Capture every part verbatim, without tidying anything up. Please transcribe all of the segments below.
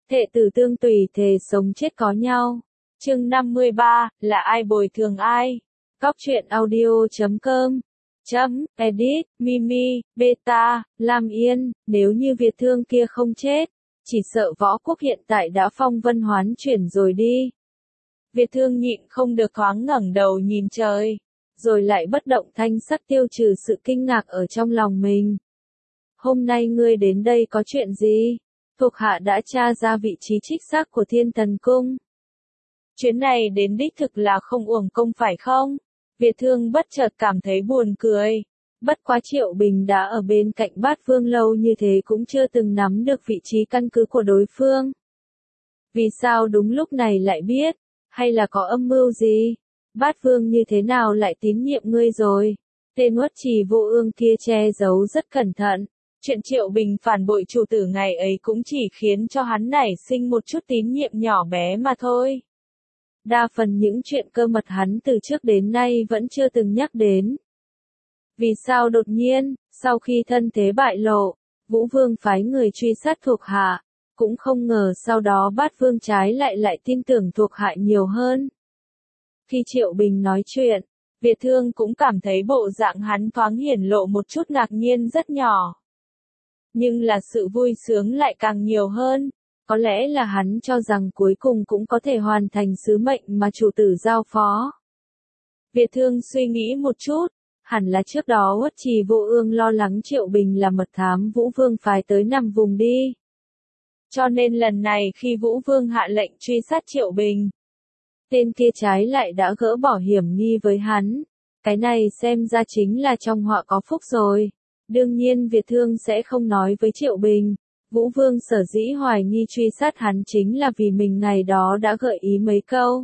Thệ tử tương tùy thề sống chết có nhau. Chương năm mươi ba, là ai bồi thường ai? Góc truyện audio chấm com chấm edit, Mimi, Beta, Lam Yên, nếu như Việt Thương kia không chết, chỉ sợ Võ Quốc hiện tại đã phong vân hoán chuyển rồi đi. Việt Thương nhịn không được thoáng ngẩng đầu nhìn trời, rồi lại bất động thanh sắc tiêu trừ sự kinh ngạc ở trong lòng mình. Hôm nay ngươi đến đây có chuyện gì? Thuộc hạ đã tra ra vị trí trích xác của Thiên Thần Cung. Chuyến này đến đích thực là không uổng công phải không? Việt Thương bất chợt cảm thấy buồn cười. Bất quá Triệu Bình đã ở bên cạnh Bát Vương lâu như thế cũng chưa từng nắm được vị trí căn cứ của đối phương. Vì sao đúng lúc này lại biết? Hay là có âm mưu gì? Bát Vương như thế nào lại tín nhiệm ngươi rồi? Tên Uất Trì Vô Ương kia che giấu rất cẩn thận. Chuyện Triệu Bình phản bội chủ tử ngày ấy cũng chỉ khiến cho hắn nảy sinh một chút tín nhiệm nhỏ bé mà thôi. Đa phần những chuyện cơ mật hắn từ trước đến nay vẫn chưa từng nhắc đến. Vì sao đột nhiên, sau khi thân thế bại lộ, Vũ Vương phái người truy sát thuộc hạ, cũng không ngờ sau đó Bát Vương trái lại lại tin tưởng thuộc hạ nhiều hơn. Khi Triệu Bình nói chuyện, Việt Thương cũng cảm thấy bộ dạng hắn thoáng hiển lộ một chút ngạc nhiên rất nhỏ. Nhưng là sự vui sướng lại càng nhiều hơn, có lẽ là hắn cho rằng cuối cùng cũng có thể hoàn thành sứ mệnh mà chủ tử giao phó. Việt Thương suy nghĩ một chút, hẳn là trước đó Uất Trì Vô Ương lo lắng Triệu Bình là mật thám Vũ Vương phái tới nằm vùng đi. Cho nên lần này khi Vũ Vương hạ lệnh truy sát Triệu Bình, tên kia trái lại đã gỡ bỏ hiểm nghi với hắn. Cái này xem ra chính là trong họa có phúc rồi. Đương nhiên Việt Thương sẽ không nói với Triệu Bình. Vũ Vương sở dĩ hoài nghi truy sát hắn chính là vì mình ngày đó đã gợi ý mấy câu.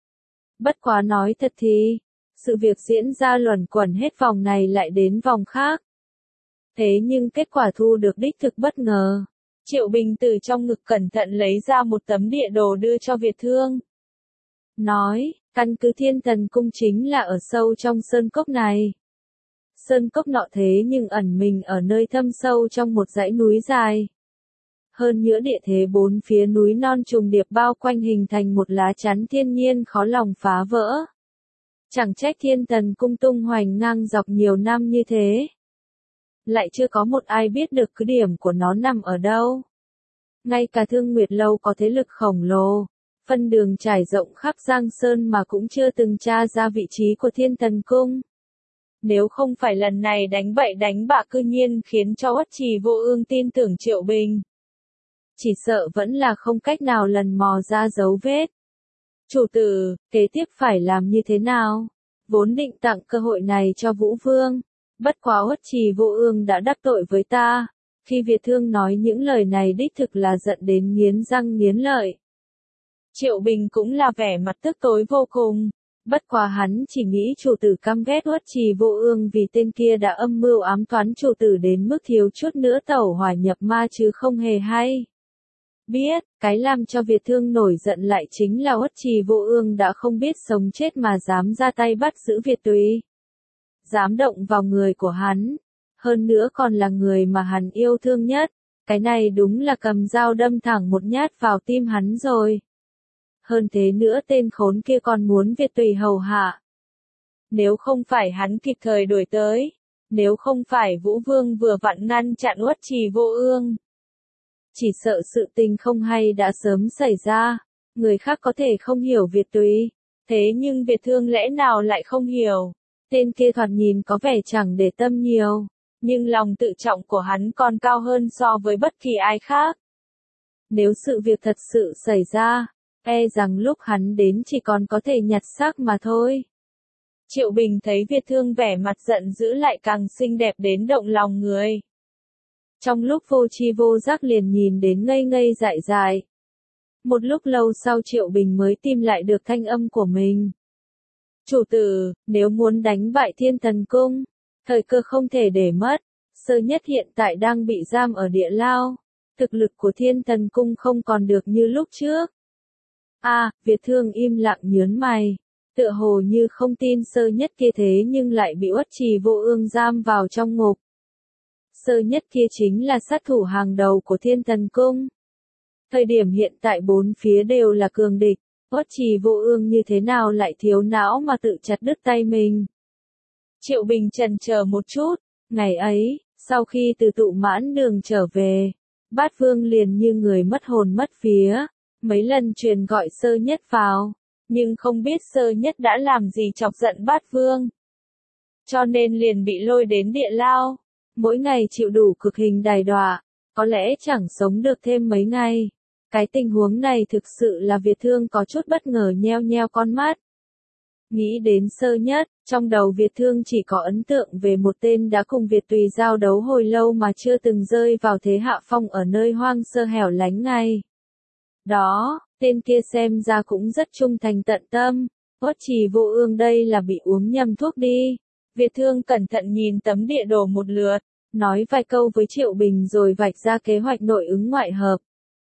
Bất quá nói thật thì, sự việc diễn ra luẩn quẩn hết vòng này lại đến vòng khác. Thế nhưng kết quả thu được đích thực bất ngờ. Triệu Bình từ trong ngực cẩn thận lấy ra một tấm địa đồ đưa cho Việt Thương. Nói, căn cứ Thiên Thần Cung chính là ở sâu trong sơn cốc này. Sơn cốc nọ thế nhưng ẩn mình ở nơi thâm sâu trong một dãy núi dài. Hơn nữa địa thế bốn phía núi non trùng điệp bao quanh hình thành một lá chắn thiên nhiên khó lòng phá vỡ. Chẳng trách Thiên Thần Cung tung hoành ngang dọc nhiều năm như thế. Lại chưa có một ai biết được cứ điểm của nó nằm ở đâu. Ngay cả Thương Nguyệt Lâu có thế lực khổng lồ, phân đường trải rộng khắp Giang Sơn mà cũng chưa từng tra ra vị trí của Thiên Thần Cung. Nếu không phải lần này đánh bậy đánh bạ cư nhiên khiến cho Uất Trì Vô Ương tin tưởng Triệu Bình, chỉ sợ vẫn là không cách nào lần mò ra dấu vết. Chủ tử, kế tiếp phải làm như thế nào? Vốn định tặng cơ hội này cho Vũ Vương. Bất quá Uất Trì Vô Ương đã đắc tội với ta. Khi Việt Thương nói những lời này đích thực là giận đến nghiến răng nghiến lợi. Triệu Bình cũng là vẻ mặt tức tối vô cùng. Bất quá hắn chỉ nghĩ chủ tử căm ghét Uất Trì Vô Ương vì tên kia đã âm mưu ám toán chủ tử đến mức thiếu chút nữa tẩu hỏa nhập ma chứ không hề hay. Biết, cái làm cho Việt Thương nổi giận lại chính là Uất Trì Vô Ương đã không biết sống chết mà dám ra tay bắt giữ Việt Túy. Dám động vào người của hắn. Hơn nữa còn là người mà hắn yêu thương nhất. Cái này đúng là cầm dao đâm thẳng một nhát vào tim hắn rồi. Hơn thế nữa tên khốn kia còn muốn Việt Tùy hầu hạ. Nếu không phải hắn kịp thời đuổi tới, nếu không phải Vũ Vương vừa vặn ngăn chặn Uất Trì Vô Ương, chỉ sợ sự tình không hay đã sớm xảy ra. Người khác có thể không hiểu Việt Tùy, thế nhưng Việt Thương lẽ nào lại không hiểu. Tên kia thoạt nhìn có vẻ chẳng để tâm nhiều, nhưng lòng tự trọng của hắn còn cao hơn so với bất kỳ ai khác. Nếu sự việc thật sự xảy ra, e rằng lúc hắn đến chỉ còn có thể nhặt xác mà thôi. Triệu Bình thấy Việt Thương vẻ mặt giận dữ lại càng xinh đẹp đến động lòng người. Trong lúc vô tri vô giác liền nhìn đến ngây ngây dại dại. Một lúc lâu sau Triệu Bình mới tìm lại được thanh âm của mình. Chủ tử, nếu muốn đánh bại Thiên Thần Cung, thời cơ không thể để mất. Sơ Nhất hiện tại đang bị giam ở địa lao. Thực lực của Thiên Thần Cung không còn được như lúc trước. A, à, Việt Thương im lặng nhớn mày. Tựa hồ như không tin Sơ Nhất kia thế nhưng lại bị Uất Trì Vô Ương giam vào trong ngục. Sơ Nhất kia chính là sát thủ hàng đầu của Thiên Thần Cung. Thời điểm hiện tại bốn phía đều là cường địch, Uất Trì Vô Ương như thế nào lại thiếu não mà tự chặt đứt tay mình. Triệu Bình chần chờ một chút, ngày ấy, sau khi từ tụ mãn đường trở về, Bát Vương liền như người mất hồn mất vía, mấy lần truyền gọi Sơ Nhất vào, nhưng không biết Sơ Nhất đã làm gì chọc giận Bát Vương. Cho nên liền bị lôi đến địa lao, mỗi ngày chịu đủ cực hình đày đọa, có lẽ chẳng sống được thêm mấy ngày. Cái tình huống này thực sự là Việt Thương có chút bất ngờ nheo nheo con mắt. Nghĩ đến Sơ Nhất, trong đầu Việt Thương chỉ có ấn tượng về một tên đã cùng Việt Tùy giao đấu hồi lâu mà chưa từng rơi vào thế hạ phong ở nơi hoang sơ hẻo lánh ngay. Đó, tên kia xem ra cũng rất trung thành tận tâm, Uất Trì Vô Ương đây là bị uống nhầm thuốc đi. Việt Thương cẩn thận nhìn tấm địa đồ một lượt, nói vài câu với Triệu Bình rồi vạch ra kế hoạch nội ứng ngoại hợp.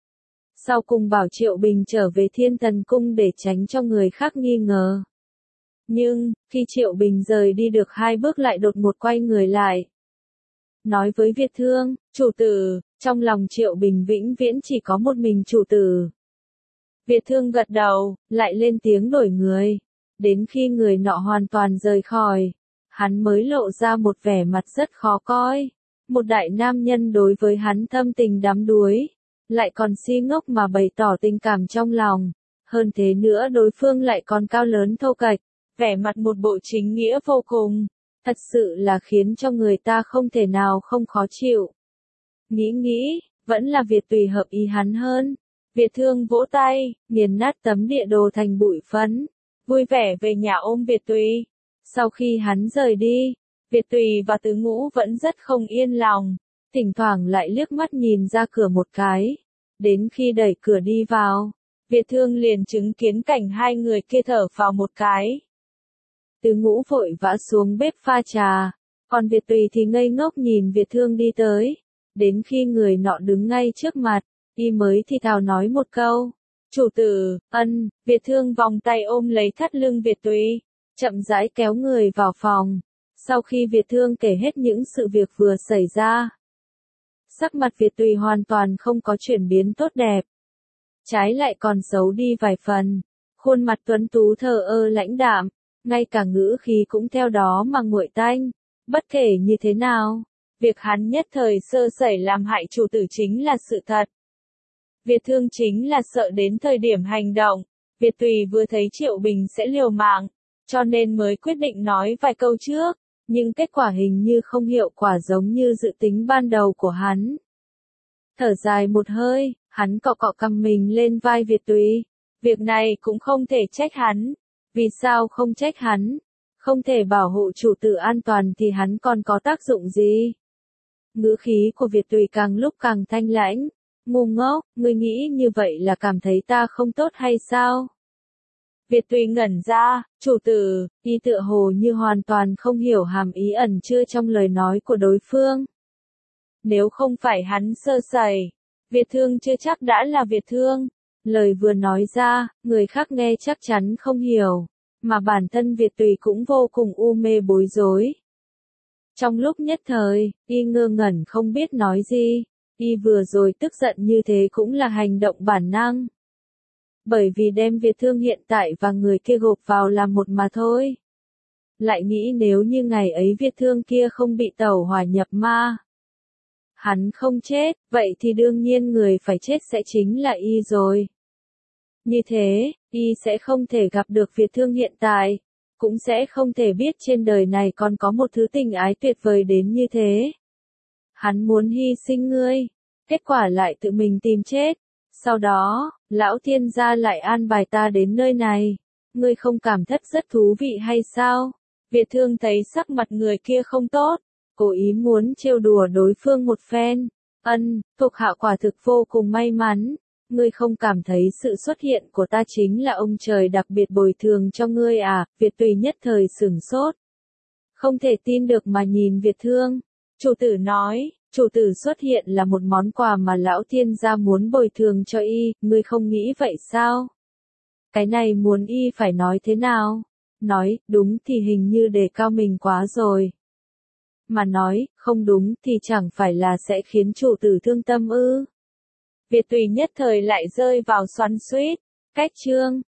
Sau cùng bảo Triệu Bình trở về Thiên Thần Cung để tránh cho người khác nghi ngờ. Nhưng, khi Triệu Bình rời đi được hai bước lại đột ngột quay người lại. Nói với Việt Thương, chủ tử, trong lòng Triệu Bình vĩnh viễn chỉ có một mình chủ tử. Việt Thương gật đầu, lại lên tiếng đổi người. Đến khi người nọ hoàn toàn rời khỏi, hắn mới lộ ra một vẻ mặt rất khó coi. Một đại nam nhân đối với hắn thâm tình đắm đuối, lại còn si ngốc mà bày tỏ tình cảm trong lòng. Hơn thế nữa đối phương lại còn cao lớn thô kệch, vẻ mặt một bộ chính nghĩa vô cùng, thật sự là khiến cho người ta không thể nào không khó chịu. Nghĩ nghĩ, vẫn là Việt Tùy hợp ý hắn hơn. Việt Thương vỗ tay, nghiền nát tấm địa đồ thành bụi phấn, vui vẻ về nhà ôm Việt Tùy. Sau khi hắn rời đi, Việt Tùy và Tứ Ngũ vẫn rất không yên lòng, thỉnh thoảng lại liếc mắt nhìn ra cửa một cái. Đến khi đẩy cửa đi vào, Việt Thương liền chứng kiến cảnh hai người kia thở phào một cái. Tứ Ngũ vội vã xuống bếp pha trà, còn Việt Tùy thì ngây ngốc nhìn Việt Thương đi tới. Đến khi người nọ đứng ngay trước mặt, y mới thì thào nói một câu. Chủ tử, ân, Việt Thương vòng tay ôm lấy thắt lưng Việt Tùy, chậm rãi kéo người vào phòng. Sau khi Việt Thương kể hết những sự việc vừa xảy ra, sắc mặt Việt Tùy hoàn toàn không có chuyển biến tốt đẹp. Trái lại còn xấu đi vài phần, khuôn mặt tuấn tú thờ ơ lãnh đạm, ngay cả ngữ khí cũng theo đó mà nguội tanh. Bất kể như thế nào, việc hắn nhất thời sơ sẩy làm hại chủ tử chính là sự thật. Việt Thương chính là sợ đến thời điểm hành động, Việt Tùy vừa thấy Triệu Bình sẽ liều mạng, cho nên mới quyết định nói vài câu trước, nhưng kết quả hình như không hiệu quả giống như dự tính ban đầu của hắn. Thở dài một hơi, hắn cọ cọ cằm mình lên vai Việt Tùy. Việc này cũng không thể trách hắn. Vì sao không trách hắn? Không thể bảo hộ chủ tử an toàn thì hắn còn có tác dụng gì? Ngữ khí của Việt Tùy càng lúc càng thanh lãnh. Ngu ngốc, ngươi nghĩ như vậy là cảm thấy ta không tốt hay sao? Việt Tùy ngẩn ra, chủ tử, y tựa hồ như hoàn toàn không hiểu hàm ý ẩn chứa trong lời nói của đối phương. Nếu không phải hắn sơ sẩy, Việt Thương chưa chắc đã là Việt Thương. Lời vừa nói ra, người khác nghe chắc chắn không hiểu, mà bản thân Việt Tùy cũng vô cùng u mê bối rối. Trong lúc nhất thời, y ngơ ngẩn không biết nói gì, y vừa rồi tức giận như thế cũng là hành động bản năng. Bởi vì đem Việt Thương hiện tại và người kia gộp vào làm một mà thôi. Lại nghĩ nếu như ngày ấy Việt Thương kia không bị tẩu hỏa nhập ma, hắn không chết, vậy thì đương nhiên người phải chết sẽ chính là y rồi. Như thế, y sẽ không thể gặp được Việt Thương hiện tại, cũng sẽ không thể biết trên đời này còn có một thứ tình ái tuyệt vời đến như thế. Hắn muốn hy sinh ngươi, kết quả lại tự mình tìm chết. Sau đó, lão thiên gia lại an bài ta đến nơi này. Ngươi không cảm thấy rất thú vị hay sao? Việt Thương thấy sắc mặt người kia không tốt, cố ý muốn trêu đùa đối phương một phen. Ân, thuộc hạ quả thực vô cùng may mắn. Ngươi không cảm thấy sự xuất hiện của ta chính là ông trời đặc biệt bồi thường cho ngươi à? Việt Tùy nhất thời sửng sốt. Không thể tin được mà nhìn Việt Thương. Chủ tử nói, chủ tử xuất hiện là một món quà mà lão thiên gia muốn bồi thường cho y, ngươi không nghĩ vậy sao? Cái này muốn y phải nói thế nào? Nói, đúng thì hình như đề cao mình quá rồi. Mà nói, không đúng thì chẳng phải là sẽ khiến chủ tử thương tâm ư? Việt Tùy nhất thời lại rơi vào xoắn xuýt. Cách chương